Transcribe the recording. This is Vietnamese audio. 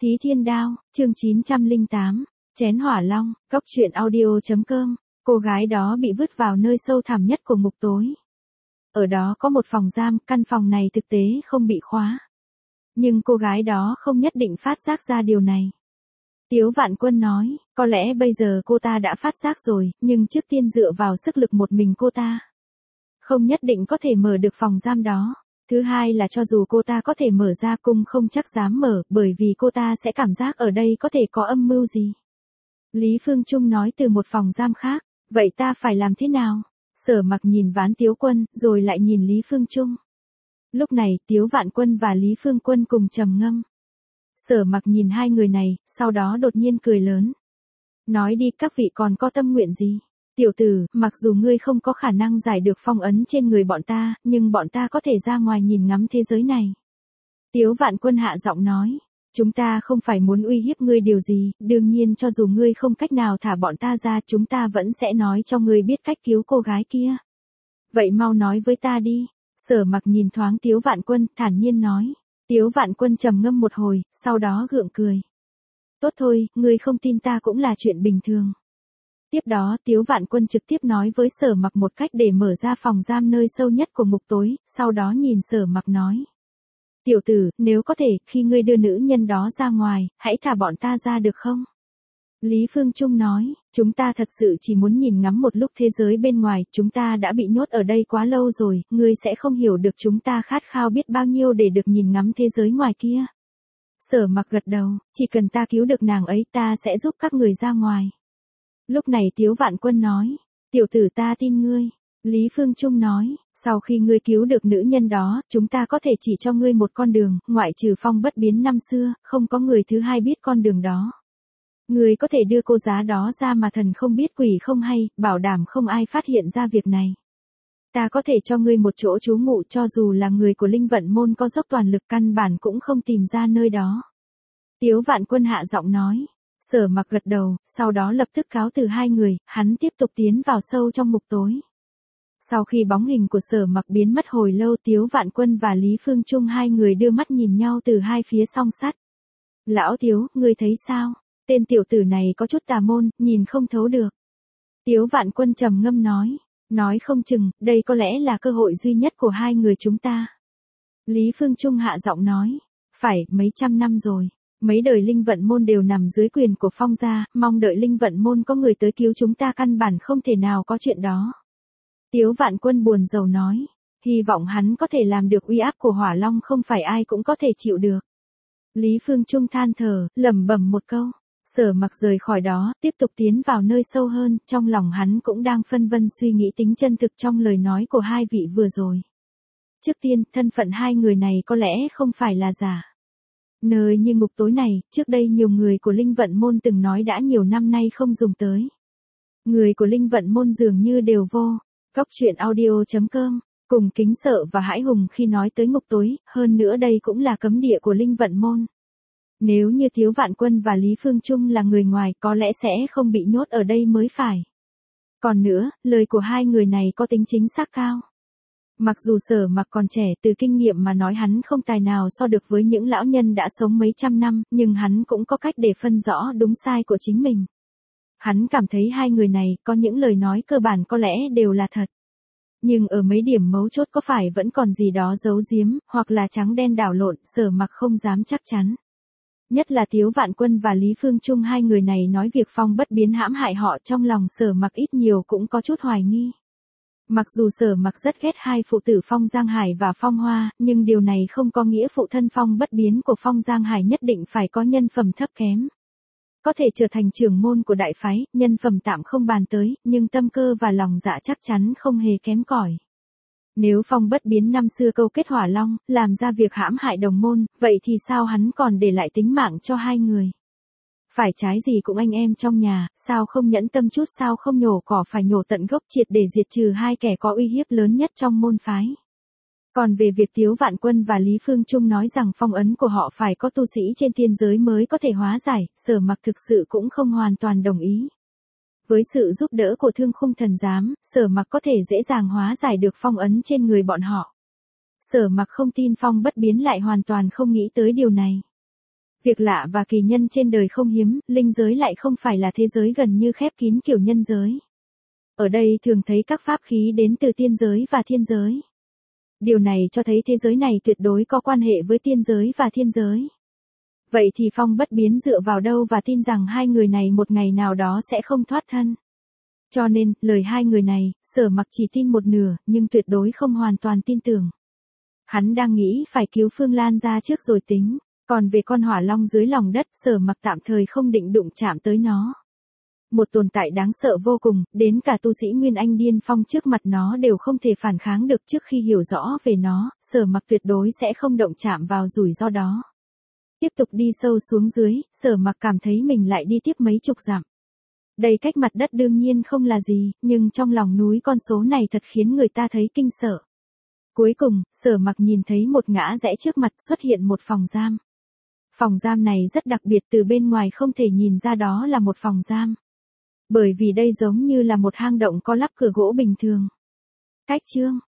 Thí Thiên Đao, chương 908, Chén Hỏa Long, Cốc truyện audio.com, cô gái đó bị vứt vào nơi sâu thẳm nhất của ngục tối. Ở đó có một phòng giam, căn phòng này thực tế không bị khóa. Nhưng cô gái đó không nhất định phát giác ra điều này. Tiếu Vạn Quân nói, có lẽ bây giờ cô ta đã phát giác rồi, nhưng trước tiên dựa vào sức lực một mình cô ta không nhất định có thể mở được phòng giam đó. Thứ hai là cho dù cô ta có thể mở ra cung không chắc dám mở, bởi vì cô ta sẽ cảm giác ở đây có thể có âm mưu gì. Lý Phương Trung nói từ một phòng giam khác, vậy ta phải làm thế nào? Sở Mặc nhìn Ván Tiếu Quân, rồi lại nhìn Lý Phương Trung. Lúc này Tiếu Vạn Quân và Lý Phương Quân cùng trầm ngâm. Sở Mặc nhìn hai người này, sau đó đột nhiên cười lớn. Nói đi, các vị còn có tâm nguyện gì? Tiểu tử, mặc dù ngươi không có khả năng giải được phong ấn trên người bọn ta, nhưng bọn ta có thể ra ngoài nhìn ngắm thế giới này. Tiếu Vạn Quân hạ giọng nói, chúng ta không phải muốn uy hiếp ngươi điều gì, đương nhiên cho dù ngươi không cách nào thả bọn ta ra, chúng ta vẫn sẽ nói cho ngươi biết cách cứu cô gái kia. Vậy mau nói với ta đi. Sở Mặc nhìn thoáng Tiếu Vạn Quân, thản nhiên nói. Tiếu Vạn Quân trầm ngâm một hồi, sau đó gượng cười. Tốt thôi, ngươi không tin ta cũng là chuyện bình thường. Tiếp đó Tiếu Vạn Quân trực tiếp nói với Sở Mặc một cách để mở ra phòng giam nơi sâu nhất của ngục tối, sau đó nhìn Sở Mặc nói. Tiểu tử, nếu có thể, khi ngươi đưa nữ nhân đó ra ngoài, hãy thả bọn ta ra được không? Lý Phương Trung nói, chúng ta thật sự chỉ muốn nhìn ngắm một lúc thế giới bên ngoài, chúng ta đã bị nhốt ở đây quá lâu rồi, ngươi sẽ không hiểu được chúng ta khát khao biết bao nhiêu để được nhìn ngắm thế giới ngoài kia. Sở Mặc gật đầu, chỉ cần ta cứu được nàng ấy ta sẽ giúp các người ra ngoài. Lúc này Tiếu Vạn Quân nói, tiểu tử ta tin ngươi. Lý Phương Trung nói, sau khi ngươi cứu được nữ nhân đó, chúng ta có thể chỉ cho ngươi một con đường, ngoại trừ Phong Bất Biến năm xưa, không có người thứ hai biết con đường đó. Ngươi có thể đưa cô giá đó ra mà thần không biết quỷ không hay, bảo đảm không ai phát hiện ra việc này. Ta có thể cho ngươi một chỗ trú ngụ, cho dù là người của Linh Vận Môn có dốc toàn lực căn bản cũng không tìm ra nơi đó. Tiếu Vạn Quân hạ giọng nói. Sở Mặc gật đầu, sau đó lập tức cáo từ hai người, hắn tiếp tục tiến vào sâu trong ngục tối. Sau khi bóng hình của Sở Mặc biến mất hồi lâu, Tiếu Vạn Quân và Lý Phương Trung hai người đưa mắt nhìn nhau từ hai phía song sắt. Lão Tiếu, ngươi thấy sao? Tên tiểu tử này có chút tà môn, nhìn không thấu được. Tiếu Vạn Quân trầm ngâm nói không chừng, đây có lẽ là cơ hội duy nhất của hai người chúng ta. Lý Phương Trung hạ giọng nói, phải, mấy trăm năm rồi. Mấy đời Linh Vận Môn đều nằm dưới quyền của Phong gia, mong đợi Linh Vận Môn có người tới cứu chúng ta căn bản không thể nào có chuyện đó. Tiếu Vạn Quân buồn rầu nói, hy vọng hắn có thể làm được, uy áp của Hỏa Long không phải ai cũng có thể chịu được. Lý Phương Trung than thở, lẩm bẩm một câu. Sở Mặc rời khỏi đó, tiếp tục tiến vào nơi sâu hơn, trong lòng hắn cũng đang phân vân suy nghĩ tính chân thực trong lời nói của hai vị vừa rồi. Trước tiên, thân phận hai người này có lẽ không phải là giả. Nơi như ngục tối này, trước đây nhiều người của Linh Vận Môn từng nói đã nhiều năm nay không dùng tới. Người của Linh Vận Môn dường như đều vô. Cốc truyện audio.com, cùng kính sợ và hãi hùng khi nói tới ngục tối, hơn nữa đây cũng là cấm địa của Linh Vận Môn. Nếu như Tiếu Vạn Quân và Lý Phương Trung là người ngoài có lẽ sẽ không bị nhốt ở đây mới phải. Còn nữa, lời của hai người này có tính chính xác cao. Mặc dù Sở Mặc còn trẻ, từ kinh nghiệm mà nói hắn không tài nào so được với những lão nhân đã sống mấy trăm năm, nhưng hắn cũng có cách để phân rõ đúng sai của chính mình. Hắn cảm thấy hai người này có những lời nói cơ bản có lẽ đều là thật. Nhưng ở mấy điểm mấu chốt có phải vẫn còn gì đó giấu giếm, hoặc là trắng đen đảo lộn, Sở Mặc không dám chắc chắn. Nhất là Tiếu Vạn Quân và Lý Phương Trung, hai người này nói việc Phong Bất Biến hãm hại họ, trong lòng Sở Mặc ít nhiều cũng có chút hoài nghi. Mặc dù Sở Mặc rất ghét hai phụ tử Phong Giang Hải và Phong Hoa, nhưng điều này không có nghĩa phụ thân Phong Bất Biến của Phong Giang Hải nhất định phải có nhân phẩm thấp kém. Có thể trở thành trưởng môn của đại phái, nhân phẩm tạm không bàn tới, nhưng tâm cơ và lòng dạ chắc chắn không hề kém cỏi. Nếu Phong Bất Biến năm xưa câu kết Hỏa Long, làm ra việc hãm hại đồng môn, vậy thì sao hắn còn để lại tính mạng cho hai người? Phải trái gì cũng anh em trong nhà, sao không nhẫn tâm chút, sao không nhổ cỏ phải nhổ tận gốc, triệt để diệt trừ hai kẻ có uy hiếp lớn nhất trong môn phái. Còn về việc Tiếu Vạn Quân và Lý Phương Trung nói rằng phong ấn của họ phải có tu sĩ trên thiên giới mới có thể hóa giải, Sở Mặc thực sự cũng không hoàn toàn đồng ý. Với sự giúp đỡ của Thương Khung Thần Giám, Sở Mặc có thể dễ dàng hóa giải được phong ấn trên người bọn họ. Sở Mặc không tin Phong Bất Biến lại hoàn toàn không nghĩ tới điều này. Việc lạ và kỳ nhân trên đời không hiếm, linh giới lại không phải là thế giới gần như khép kín kiểu nhân giới. Ở đây thường thấy các pháp khí đến từ tiên giới và thiên giới. Điều này cho thấy thế giới này tuyệt đối có quan hệ với tiên giới và thiên giới. Vậy thì Phong Bất Biến dựa vào đâu và tin rằng hai người này một ngày nào đó sẽ không thoát thân. Cho nên, lời hai người này, Sở Mặc chỉ tin một nửa, nhưng tuyệt đối không hoàn toàn tin tưởng. Hắn đang nghĩ phải cứu Phương Lan ra trước rồi tính. Còn về con hỏa long dưới lòng đất, Sở Mặc tạm thời không định đụng chạm tới nó. Một tồn tại đáng sợ vô cùng, đến cả tu sĩ Nguyên Anh điên phong trước mặt nó đều không thể phản kháng được. Trước khi hiểu rõ về nó, Sở Mặc tuyệt đối sẽ không động chạm vào rủi ro đó. Tiếp tục đi sâu xuống dưới, Sở Mặc cảm thấy mình lại đi tiếp mấy chục dặm. Đây cách mặt đất đương nhiên không là gì, nhưng trong lòng núi con số này thật khiến người ta thấy kinh sợ. Cuối cùng, Sở Mặc nhìn thấy một ngã rẽ trước mặt xuất hiện một phòng giam. Phòng giam này rất đặc biệt, từ bên ngoài không thể nhìn ra đó là một phòng giam. Bởi vì đây giống như là một hang động có lắp cửa gỗ bình thường. Cách chương